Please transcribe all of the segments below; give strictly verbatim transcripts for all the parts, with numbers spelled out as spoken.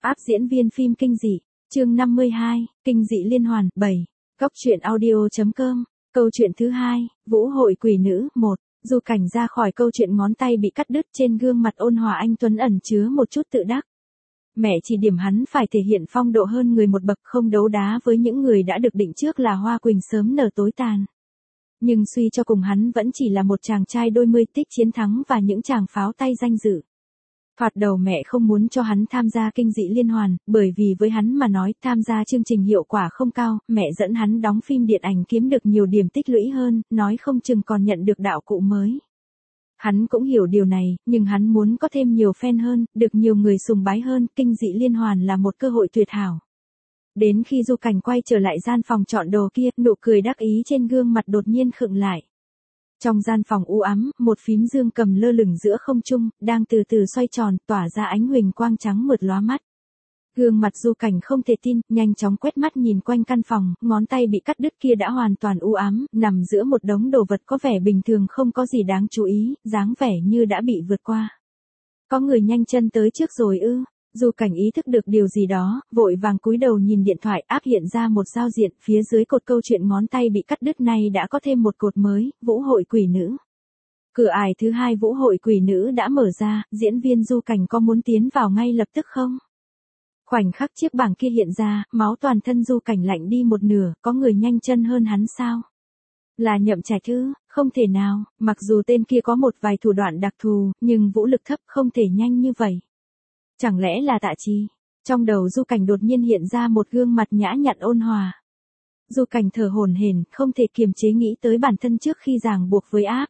Áp diễn viên phim kinh dị, chương năm mươi hai, kinh dị liên hoàn, bảy. Góc truyện audio.com, câu chuyện thứ hai, Vũ hội quỷ nữ, một. Du Cảnh ra khỏi câu chuyện ngón tay bị cắt đứt, trên gương mặt ôn hòa anh tuấn ẩn chứa một chút tự đắc. Mẹ chỉ điểm hắn phải thể hiện phong độ hơn người một bậc, không đấu đá với những người đã được định trước là hoa quỳnh sớm nở tối tàn. Nhưng suy cho cùng hắn vẫn chỉ là một chàng trai đôi mươi tích chiến thắng và những chàng pháo tay danh dự. Thoạt đầu mẹ không muốn cho hắn tham gia kinh dị liên hoàn, bởi vì với hắn mà nói tham gia chương trình hiệu quả không cao, mẹ dẫn hắn đóng phim điện ảnh kiếm được nhiều điểm tích lũy hơn, nói không chừng còn nhận được đạo cụ mới. Hắn cũng hiểu điều này, nhưng hắn muốn có thêm nhiều fan hơn, được nhiều người sùng bái hơn, kinh dị liên hoàn là một cơ hội tuyệt hảo. Đến khi Du Cảnh quay trở lại gian phòng chọn đồ kia, nụ cười đắc ý trên gương mặt đột nhiên khựng lại. Trong gian phòng u ám, một phím dương cầm lơ lửng giữa không trung, đang từ từ xoay tròn, tỏa ra ánh huỳnh quang trắng mượt lóa mắt. Gương mặt Du Cảnh không thể tin, nhanh chóng quét mắt nhìn quanh căn phòng, ngón tay bị cắt đứt kia đã hoàn toàn u ám, nằm giữa một đống đồ vật có vẻ bình thường không có gì đáng chú ý, dáng vẻ như đã bị vượt qua. Có người nhanh chân tới trước rồi ư? Du Cảnh ý thức được điều gì đó, vội vàng cúi đầu nhìn điện thoại, áp hiện ra một giao diện, phía dưới cột câu chuyện ngón tay bị cắt đứt này đã có thêm một cột mới, Vũ hội quỷ nữ. Cửa ải thứ hai Vũ hội quỷ nữ đã mở ra, diễn viên Du Cảnh có muốn tiến vào ngay lập tức không? Khoảnh khắc chiếc bảng kia hiện ra, máu toàn thân Du Cảnh lạnh đi một nửa, có người nhanh chân hơn hắn sao? Là Nhậm Trạch ư? Không thể nào, mặc dù tên kia có một vài thủ đoạn đặc thù, nhưng vũ lực thấp không thể nhanh như vậy. Chẳng lẽ là Tạ Chi? Trong đầu Du Cảnh đột nhiên hiện ra một gương mặt nhã nhặn ôn hòa. Du Cảnh thở hổn hển, không thể kiềm chế nghĩ tới bản thân trước khi ràng buộc với áp.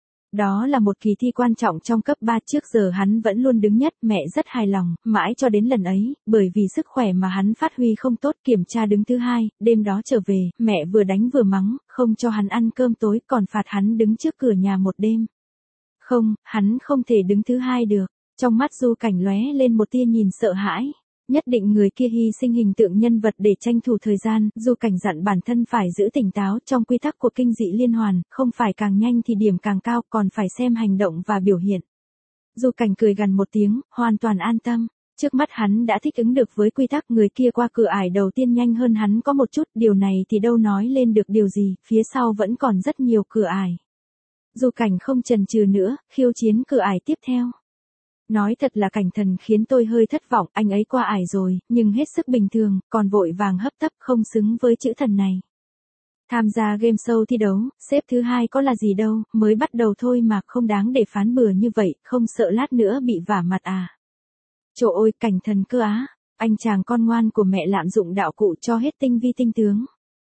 Đó là một kỳ thi quan trọng trong cấp ba, trước giờ hắn vẫn luôn đứng nhất, mẹ rất hài lòng, mãi cho đến lần ấy, bởi vì sức khỏe mà hắn phát huy không tốt, kiểm tra đứng thứ hai, đêm đó trở về, mẹ vừa đánh vừa mắng, không cho hắn ăn cơm tối, còn phạt hắn đứng trước cửa nhà một đêm. Không, hắn không thể đứng thứ hai được. Trong mắt Du Cảnh lóe lên một tia nhìn sợ hãi. Nhất định người kia hy sinh hình tượng nhân vật để tranh thủ thời gian, Du Cảnh dặn bản thân phải giữ tỉnh táo, trong quy tắc của kinh dị liên hoàn, không phải càng nhanh thì điểm càng cao, còn phải xem hành động và biểu hiện. Du Cảnh cười gằn một tiếng, hoàn toàn an tâm. Trước mắt hắn đã thích ứng được với quy tắc, người kia qua cửa ải đầu tiên nhanh hơn hắn có một chút, điều này thì đâu nói lên được điều gì, phía sau vẫn còn rất nhiều cửa ải. Du Cảnh không chần chừ nữa, khiêu chiến cửa ải tiếp theo. Nói thật là Cảnh Thần khiến tôi hơi thất vọng, anh ấy qua ải rồi, nhưng hết sức bình thường, còn vội vàng hấp tấp, không xứng với chữ thần này. Tham gia game show thi đấu, xếp thứ hai có là gì đâu, mới bắt đầu thôi mà, không đáng để phán bừa như vậy, không sợ lát nữa bị vả mặt à. Trời ơi, Cảnh Thần cơ á, anh chàng con ngoan của mẹ lạm dụng đạo cụ cho hết tinh vi tinh tướng.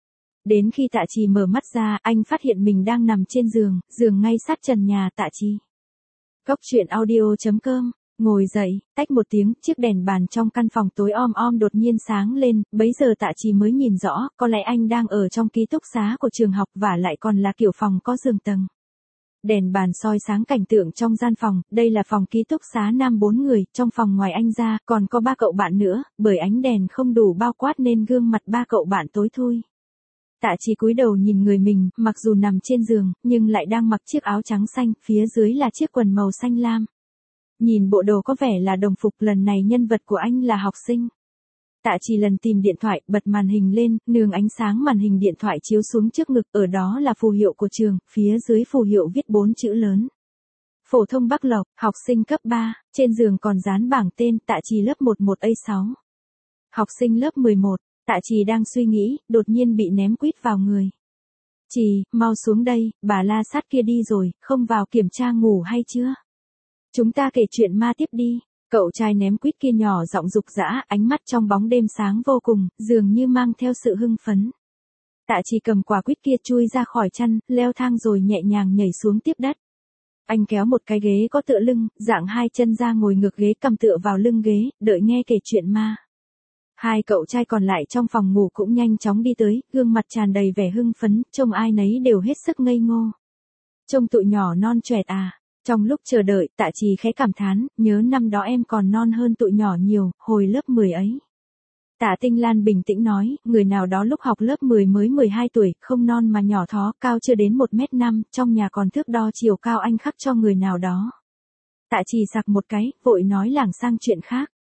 Đến khi Tạ Chi mở mắt ra, anh phát hiện mình đang nằm trên giường, giường ngay sát trần nhà Tạ Chi. Góc truyện audio.com, ngồi dậy, tách một tiếng, chiếc đèn bàn trong căn phòng tối om om đột nhiên sáng lên, bấy giờ Tạ Chi mới nhìn rõ, có lẽ anh đang ở trong ký túc xá của trường học và lại còn là kiểu phòng có giường tầng. Đèn bàn soi sáng cảnh tượng trong gian phòng, đây là phòng ký túc xá nam bốn người, trong phòng ngoài anh ra, còn có ba cậu bạn nữa, bởi ánh đèn không đủ bao quát nên gương mặt ba cậu bạn tối thui. Tạ Chi cúi đầu nhìn người mình, mặc dù nằm trên giường, nhưng lại đang mặc chiếc áo trắng xanh, phía dưới là chiếc quần màu xanh lam. Nhìn bộ đồ có vẻ là đồng phục, lần này nhân vật của anh là học sinh. Tạ Chi lần tìm điện thoại, bật màn hình lên, nương ánh sáng màn hình điện thoại chiếu xuống trước ngực, ở đó là phù hiệu của trường, phía dưới phù hiệu viết bốn chữ lớn. Phổ thông Bắc Lộc, học sinh cấp ba, trên giường còn dán bảng tên, Tạ Chi lớp mười một A sáu. Học sinh lớp mười một. Tạ Chi đang suy nghĩ, đột nhiên bị ném quýt vào người. Chi, mau xuống đây, bà La Sát kia đi rồi, không vào kiểm tra ngủ hay chưa? Chúng ta kể chuyện ma tiếp đi. Cậu trai ném quýt kia nhỏ giọng rục rã, ánh mắt trong bóng đêm sáng vô cùng, dường như mang theo sự hưng phấn. Tạ Chi cầm quả quýt kia chui ra khỏi chăn, leo thang rồi nhẹ nhàng nhảy xuống tiếp đất. Anh kéo một cái ghế có tựa lưng, dạng hai chân ra ngồi ngược ghế, cầm tựa vào lưng ghế, đợi nghe kể chuyện ma. Hai cậu trai còn lại trong phòng ngủ cũng nhanh chóng đi tới, gương mặt tràn đầy vẻ hưng phấn, trông ai nấy đều hết sức ngây ngô. Trông tụi nhỏ non choẹt à. Trong lúc chờ đợi, Tạ Chi khẽ cảm thán, nhớ năm đó em còn non hơn tụi nhỏ nhiều, hồi lớp mười ấy. Tạ Tinh Lan bình tĩnh nói, người nào đó lúc học lớp mười mới mười hai tuổi, không non mà nhỏ thó, cao chưa đến một mét năm, trong nhà còn thước đo chiều cao anh khắc cho người nào đó. Tạ Chi sặc một cái, vội nói lảng sang chuyện khác.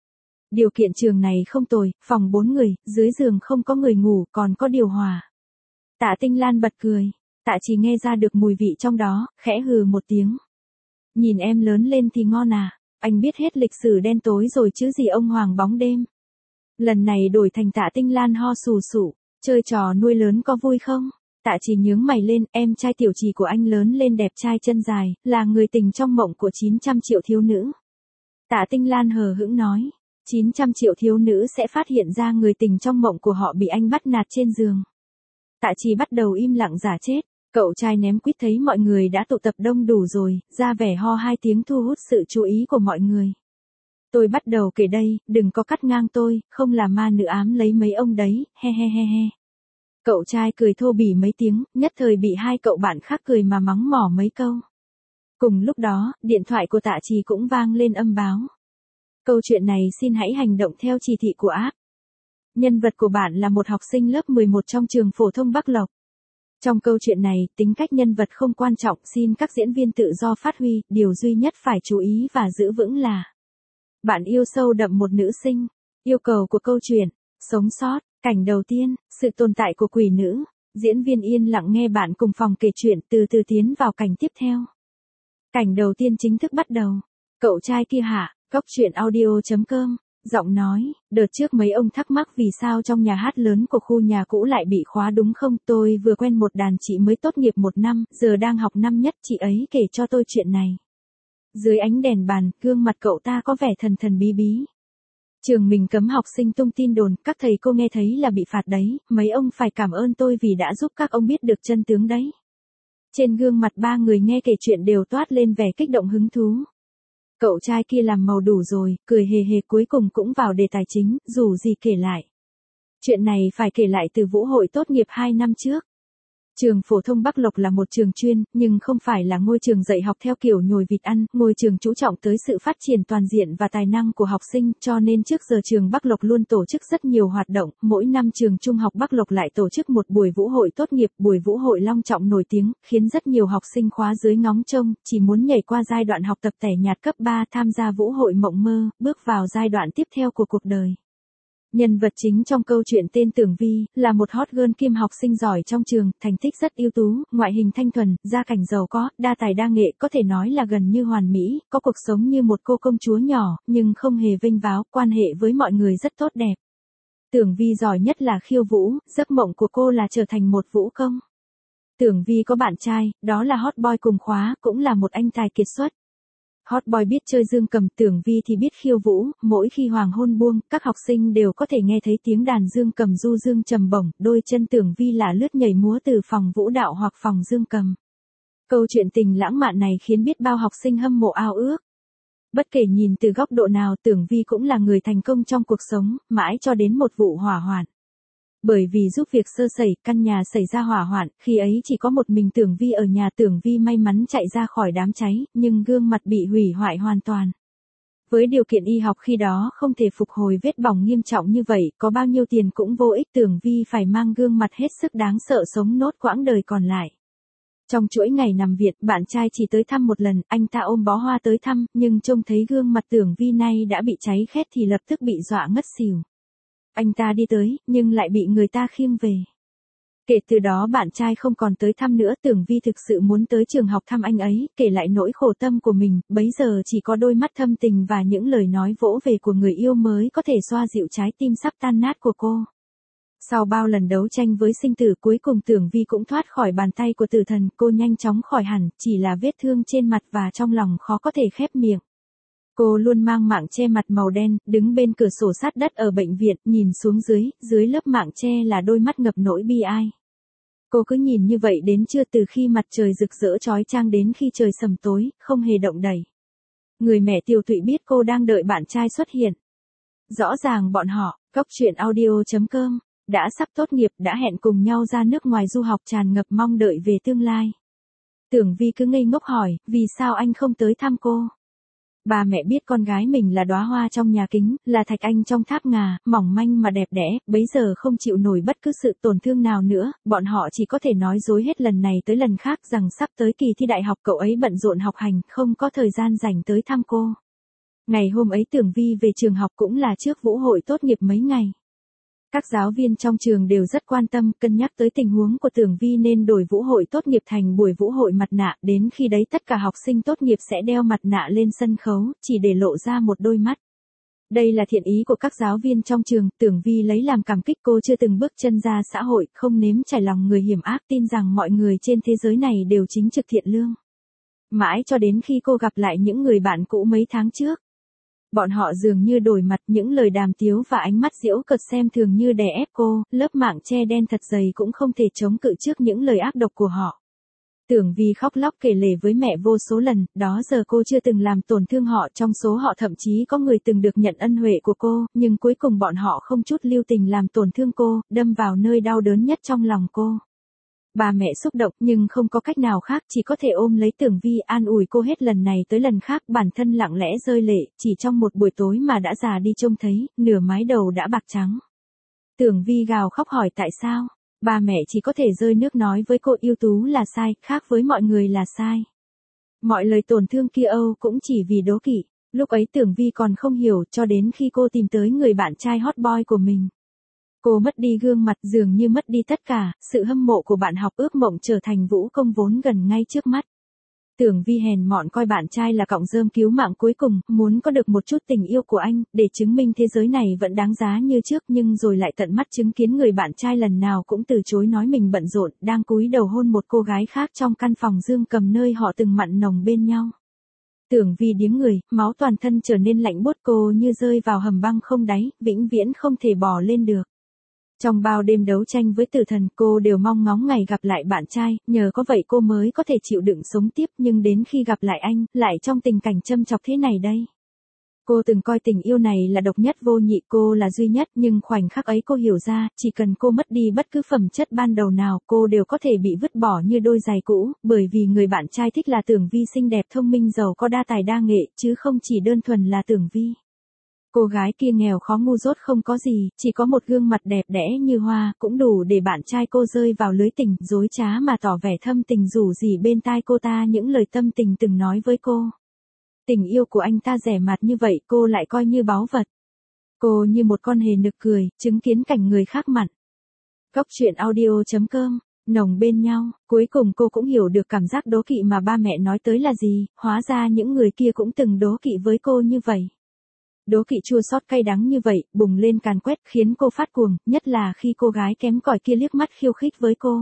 Điều kiện trường này không tồi, phòng bốn người, dưới giường không có người ngủ, còn có điều hòa. Tạ Tinh Lan bật cười, Tạ Chỉ nghe ra được mùi vị trong đó, khẽ hừ một tiếng. Nhìn em lớn lên thì ngon à, anh biết hết lịch sử đen tối rồi chứ gì ông hoàng bóng đêm. Lần này đổi thành Tạ Tinh Lan ho sù sụ, chơi trò nuôi lớn có vui không? Tạ Chỉ nhướng mày lên, em trai tiểu Trì của anh lớn lên đẹp trai chân dài, là người tình trong mộng của chín trăm triệu thiếu nữ. Tạ Tinh Lan hờ hững nói, chín trăm triệu thiếu nữ sẽ phát hiện ra người tình trong mộng của họ bị anh bắt nạt trên giường. Tạ Chỉ bắt đầu im lặng giả chết, cậu trai ném quýt thấy mọi người đã tụ tập đông đủ rồi, ra vẻ ho hai tiếng thu hút sự chú ý của mọi người. Tôi bắt đầu kể đây, đừng có cắt ngang tôi, không là ma nữ ám lấy mấy ông đấy, he he he he. Cậu trai cười thô bỉ mấy tiếng, nhất thời bị hai cậu bạn khác cười mà mắng mỏ mấy câu. Cùng lúc đó, điện thoại của Tạ Trì cũng vang lên âm báo. Câu chuyện này xin hãy hành động theo chỉ thị của app. Nhân vật của bạn là một học sinh lớp mười một trong trường phổ thông Bắc Lộc. Trong câu chuyện này, tính cách nhân vật không quan trọng, xin các diễn viên tự do phát huy, điều duy nhất phải chú ý và giữ vững là bạn yêu sâu đậm một nữ sinh. Yêu cầu của câu chuyện, sống sót. Cảnh đầu tiên, sự tồn tại của quỷ nữ. Diễn viên yên lặng nghe bạn cùng phòng kể chuyện, từ từ tiến vào cảnh tiếp theo. Cảnh đầu tiên chính thức bắt đầu. Cậu trai kia hả? Góc chuyện audio chấm com. Giọng nói, đợt trước mấy ông thắc mắc vì sao trong nhà hát lớn của khu nhà cũ lại bị khóa đúng không? Tôi vừa quen một đàn chị mới tốt nghiệp một năm, giờ đang học năm nhất, chị ấy kể cho tôi chuyện này. Dưới ánh đèn bàn, gương mặt cậu ta có vẻ thần thần bí bí. Trường mình cấm học sinh tung tin đồn, các thầy cô nghe thấy là bị phạt đấy, mấy ông phải cảm ơn tôi vì đã giúp các ông biết được chân tướng đấy. Trên gương mặt ba người nghe kể chuyện đều toát lên vẻ kích động hứng thú. Cậu trai kia làm màu đủ rồi, cười hề hề cuối cùng cũng vào đề tài chính, dù gì kể lại. Chuyện này phải kể lại từ vũ hội tốt nghiệp hai năm trước. Trường phổ thông Bắc Lộc là một trường chuyên, nhưng không phải là ngôi trường dạy học theo kiểu nhồi vịt ăn, ngôi trường chú trọng tới sự phát triển toàn diện và tài năng của học sinh, cho nên trước giờ trường Bắc Lộc luôn tổ chức rất nhiều hoạt động, mỗi năm trường Trung học Bắc Lộc lại tổ chức một buổi vũ hội tốt nghiệp, buổi vũ hội long trọng nổi tiếng, khiến rất nhiều học sinh khóa dưới ngóng trông, chỉ muốn nhảy qua giai đoạn học tập tẻ nhạt cấp ba tham gia vũ hội mộng mơ, bước vào giai đoạn tiếp theo của cuộc đời. Nhân vật chính trong câu chuyện tên Tưởng Vi, là một hot girl kiêm học sinh giỏi trong trường, thành tích rất ưu tú, ngoại hình thanh thuần, gia cảnh giàu có, đa tài đa nghệ, có thể nói là gần như hoàn mỹ, có cuộc sống như một cô công chúa nhỏ, nhưng không hề vênh váo, quan hệ với mọi người rất tốt đẹp. Tưởng Vi giỏi nhất là khiêu vũ, giấc mộng của cô là trở thành một vũ công. Tưởng Vi có bạn trai, đó là hot boy cùng khóa, cũng là một anh tài kiệt xuất. Hot boy biết chơi dương cầm, Tưởng Vi thì biết khiêu vũ, mỗi khi hoàng hôn buông, các học sinh đều có thể nghe thấy tiếng đàn dương cầm du dương trầm bổng, đôi chân Tưởng Vi lả lướt nhảy múa từ phòng vũ đạo hoặc phòng dương cầm. Câu chuyện tình lãng mạn này khiến biết bao học sinh hâm mộ ao ước. Bất kể nhìn từ góc độ nào, Tưởng Vi cũng là người thành công trong cuộc sống, mãi cho đến một vụ hỏa hoạn. Bởi vì giúp việc sơ sẩy, căn nhà xảy ra hỏa hoạn, khi ấy chỉ có một mình Tưởng Vi ở nhà. Tưởng Vi may mắn chạy ra khỏi đám cháy, nhưng gương mặt bị hủy hoại hoàn toàn. Với điều kiện y học khi đó không thể phục hồi vết bỏng nghiêm trọng như vậy, có bao nhiêu tiền cũng vô ích. Tưởng Vi phải mang gương mặt hết sức đáng sợ sống nốt quãng đời còn lại. Trong chuỗi ngày nằm viện, bạn trai chỉ tới thăm một lần, anh ta ôm bó hoa tới thăm, nhưng trông thấy gương mặt Tưởng Vi nay đã bị cháy khét thì lập tức bị dọa ngất xỉu. Anh ta đi tới, nhưng lại bị người ta khiêng về. Kể từ đó bạn trai không còn tới thăm nữa. Tưởng Vi thực sự muốn tới trường học thăm anh ấy, kể lại nỗi khổ tâm của mình, bấy giờ chỉ có đôi mắt thâm tình và những lời nói vỗ về của người yêu mới có thể xoa dịu trái tim sắp tan nát của cô. Sau bao lần đấu tranh với sinh tử, cuối cùng Tưởng Vi cũng thoát khỏi bàn tay của tử thần, cô nhanh chóng khỏi hẳn, chỉ là vết thương trên mặt và trong lòng khó có thể khép miệng. Cô luôn mang mạng che mặt màu đen, đứng bên cửa sổ sát đất ở bệnh viện, nhìn xuống dưới, dưới lớp mạng che là đôi mắt ngập nỗi bi ai. Cô cứ nhìn như vậy đến trưa, từ khi mặt trời rực rỡ chói chang đến khi trời sầm tối, không hề động đậy. Người mẹ tiều tụy biết cô đang đợi bạn trai xuất hiện. Rõ ràng bọn họ, góc chuyện audio chấm com, đã sắp tốt nghiệp, đã hẹn cùng nhau ra nước ngoài du học, tràn ngập mong đợi về tương lai. Tưởng Vi cứ ngây ngốc hỏi, vì sao anh không tới thăm cô? Bà mẹ biết con gái mình là đóa hoa trong nhà kính, là thạch anh trong tháp ngà, mỏng manh mà đẹp đẽ, bấy giờ không chịu nổi bất cứ sự tổn thương nào nữa, bọn họ chỉ có thể nói dối hết lần này tới lần khác rằng sắp tới kỳ thi đại học cậu ấy bận rộn học hành, không có thời gian dành tới thăm cô. Ngày hôm ấy Tưởng Vi về trường học cũng là trước vũ hội tốt nghiệp mấy ngày. Các giáo viên trong trường đều rất quan tâm, cân nhắc tới tình huống của Tưởng Vi nên đổi vũ hội tốt nghiệp thành buổi vũ hội mặt nạ, đến khi đấy tất cả học sinh tốt nghiệp sẽ đeo mặt nạ lên sân khấu, chỉ để lộ ra một đôi mắt. Đây là thiện ý của các giáo viên trong trường, Tưởng Vi lấy làm cảm kích, cô chưa từng bước chân ra xã hội, không nếm trải lòng người hiểm ác, tin rằng mọi người trên thế giới này đều chính trực thiện lương. Mãi cho đến khi cô gặp lại những người bạn cũ mấy tháng trước. Bọn họ dường như đổi mặt, những lời đàm tiếu và ánh mắt giễu cợt xem thường như đè ép cô, lớp mạng che đen thật dày cũng không thể chống cự trước những lời ác độc của họ. Tưởng Vi khóc lóc kể lể với mẹ vô số lần, đó giờ cô chưa từng làm tổn thương họ, trong số họ thậm chí có người từng được nhận ân huệ của cô, nhưng cuối cùng bọn họ không chút lưu tình làm tổn thương cô, đâm vào nơi đau đớn nhất trong lòng cô. Bà mẹ xúc động nhưng không có cách nào khác, chỉ có thể ôm lấy Tưởng Vi an ủi cô hết lần này tới lần khác, bản thân lặng lẽ rơi lệ, chỉ trong một buổi tối mà đã già đi trông thấy, nửa mái đầu đã bạc trắng. Tưởng Vi gào khóc hỏi tại sao, bà mẹ chỉ có thể rơi nước nói với cô ưu tú là sai, khác với mọi người là sai. Mọi lời tổn thương kia âu cũng chỉ vì đố kỵ, lúc ấy Tưởng Vi còn không hiểu cho đến khi cô tìm tới người bạn trai hot boy của mình. Cô mất đi gương mặt, dường như mất đi tất cả, sự hâm mộ của bạn học, ước mộng trở thành vũ công vốn gần ngay trước mắt. Tưởng Vi hèn mọn coi bạn trai là cọng rơm cứu mạng cuối cùng, muốn có được một chút tình yêu của anh, để chứng minh thế giới này vẫn đáng giá như trước, nhưng rồi lại tận mắt chứng kiến người bạn trai lần nào cũng từ chối, nói mình bận rộn, đang cúi đầu hôn một cô gái khác trong căn phòng dương cầm nơi họ từng mặn nồng bên nhau. Tưởng Vi điếng người, máu toàn thân trở nên lạnh buốt, cô như rơi vào hầm băng không đáy, vĩnh viễn không thể bò lên được. Trong bao đêm đấu tranh với tử thần, cô đều mong ngóng ngày gặp lại bạn trai, nhờ có vậy cô mới có thể chịu đựng sống tiếp, nhưng đến khi gặp lại anh, lại trong tình cảnh châm chọc thế này đây. Cô từng coi tình yêu này là độc nhất vô nhị, cô là duy nhất, nhưng khoảnh khắc ấy cô hiểu ra, chỉ cần cô mất đi bất cứ phẩm chất ban đầu nào, cô đều có thể bị vứt bỏ như đôi giày cũ, bởi vì người bạn trai thích là Tưởng Vi xinh đẹp thông minh giàu có đa tài đa nghệ, chứ không chỉ đơn thuần là Tưởng Vi. Cô gái kia nghèo khó ngu dốt không có gì, chỉ có một gương mặt đẹp đẽ như hoa, cũng đủ để bạn trai cô rơi vào lưới tình, dối trá mà tỏ vẻ thâm tình rủ rỉ bên tai cô ta những lời tâm tình từng nói với cô. Tình yêu của anh ta rẻ mạt như vậy, cô lại coi như báu vật. Cô như một con hề nực cười, chứng kiến cảnh người khác mặn. Góc truyện audio chấm com, nồng bên nhau, cuối cùng cô cũng hiểu được cảm giác đố kỵ mà ba mẹ nói tới là gì, hóa ra những người kia cũng từng đố kỵ với cô như vậy. Đố kỵ chua xót cay đắng như vậy, bùng lên càn quét khiến cô phát cuồng, nhất là khi cô gái kém cỏi kia liếc mắt khiêu khích với cô.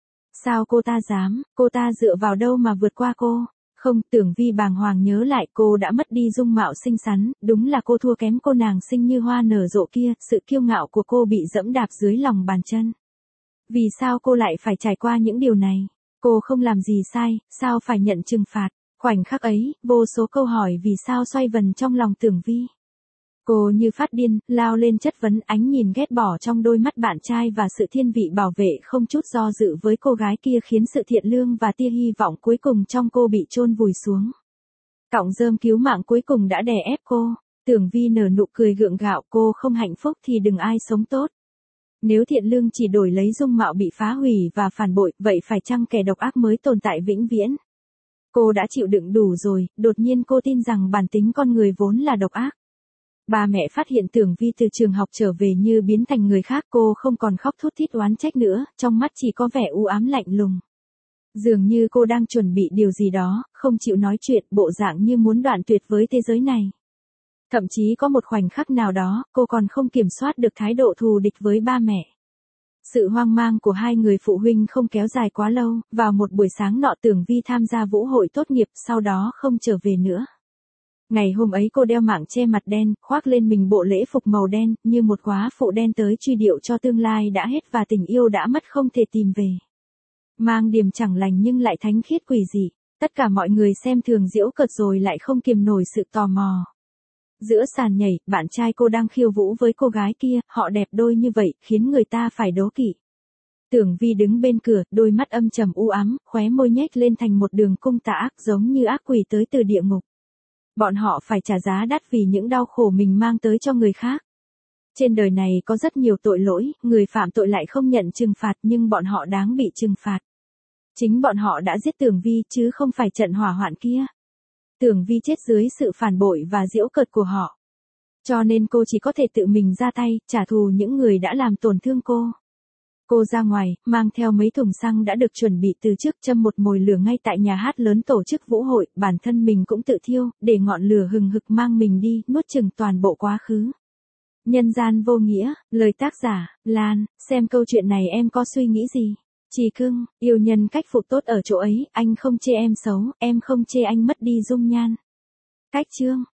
Sao cô ta dám, cô ta dựa vào đâu mà vượt qua cô? Không, Tưởng Vi bàng hoàng nhớ lại, cô đã mất đi dung mạo xinh xắn, đúng là cô thua kém cô nàng xinh như hoa nở rộ kia, sự kiêu ngạo của cô bị dẫm đạp dưới lòng bàn chân. Vì sao cô lại phải trải qua những điều này? Cô không làm gì sai, sao phải nhận trừng phạt? Khoảnh khắc ấy, vô số câu hỏi vì sao xoay vần trong lòng Tưởng Vi. Cô như phát điên, lao lên chất vấn, ánh nhìn ghét bỏ trong đôi mắt bạn trai và sự thiên vị bảo vệ không chút do dự với cô gái kia khiến sự thiện lương và tia hy vọng cuối cùng trong cô bị chôn vùi xuống. Cọng rơm cứu mạng cuối cùng đã đè ép cô. Tưởng Vi nở nụ cười gượng gạo, cô không hạnh phúc thì đừng ai sống tốt. Nếu thiện lương chỉ đổi lấy dung mạo bị phá hủy và phản bội, vậy phải chăng kẻ độc ác mới tồn tại vĩnh viễn? Cô đã chịu đựng đủ rồi, đột nhiên cô tin rằng bản tính con người vốn là độc ác. Ba mẹ phát hiện Tưởng Vi từ trường học trở về như biến thành người khác, cô không còn khóc thút thít oán trách nữa, trong mắt chỉ có vẻ u ám lạnh lùng. Dường như cô đang chuẩn bị điều gì đó, không chịu nói chuyện, bộ dạng như muốn đoạn tuyệt với thế giới này. Thậm chí có một khoảnh khắc nào đó, cô còn không kiểm soát được thái độ thù địch với ba mẹ. Sự hoang mang của hai người phụ huynh không kéo dài quá lâu, vào một buổi sáng nọ Tưởng Vi tham gia vũ hội tốt nghiệp, sau đó không trở về nữa. Ngày hôm ấy cô đeo mảng che mặt đen, khoác lên mình bộ lễ phục màu đen, như một góa phụ đen tới truy điệu cho tương lai đã hết và tình yêu đã mất không thể tìm về. Mang điểm chẳng lành nhưng lại thánh khiết quỷ dị, tất cả mọi người xem thường giễu cợt rồi lại không kiềm nổi sự tò mò. Giữa sàn nhảy, bạn trai cô đang khiêu vũ với cô gái kia, họ đẹp đôi như vậy, khiến người ta phải đố kỵ. Tưởng Vi đứng bên cửa, đôi mắt âm trầm u ám, khóe môi nhếch lên thành một đường cung tà ác giống như ác quỷ tới từ địa ngục. Bọn họ phải trả giá đắt vì những đau khổ mình mang tới cho người khác. Trên đời này có rất nhiều tội lỗi, người phạm tội lại không nhận trừng phạt nhưng bọn họ đáng bị trừng phạt. Chính bọn họ đã giết Tưởng Vi chứ không phải trận hỏa hoạn kia. Tưởng Vi chết dưới sự phản bội và giễu cợt của họ. Cho nên cô chỉ có thể tự mình ra tay, trả thù những người đã làm tổn thương cô. Cô ra ngoài, mang theo mấy thùng xăng đã được chuẩn bị từ trước, châm một mồi lửa ngay tại nhà hát lớn tổ chức vũ hội, bản thân mình cũng tự thiêu, để ngọn lửa hừng hực mang mình đi, nuốt chửng toàn bộ quá khứ. Nhân gian vô nghĩa, lời tác giả, Lan, xem câu chuyện này em có suy nghĩ gì? Trì cưng, yêu nhân cách phục tốt ở chỗ ấy, anh không chê em xấu, em không chê anh mất đi dung nhan. Cách chương.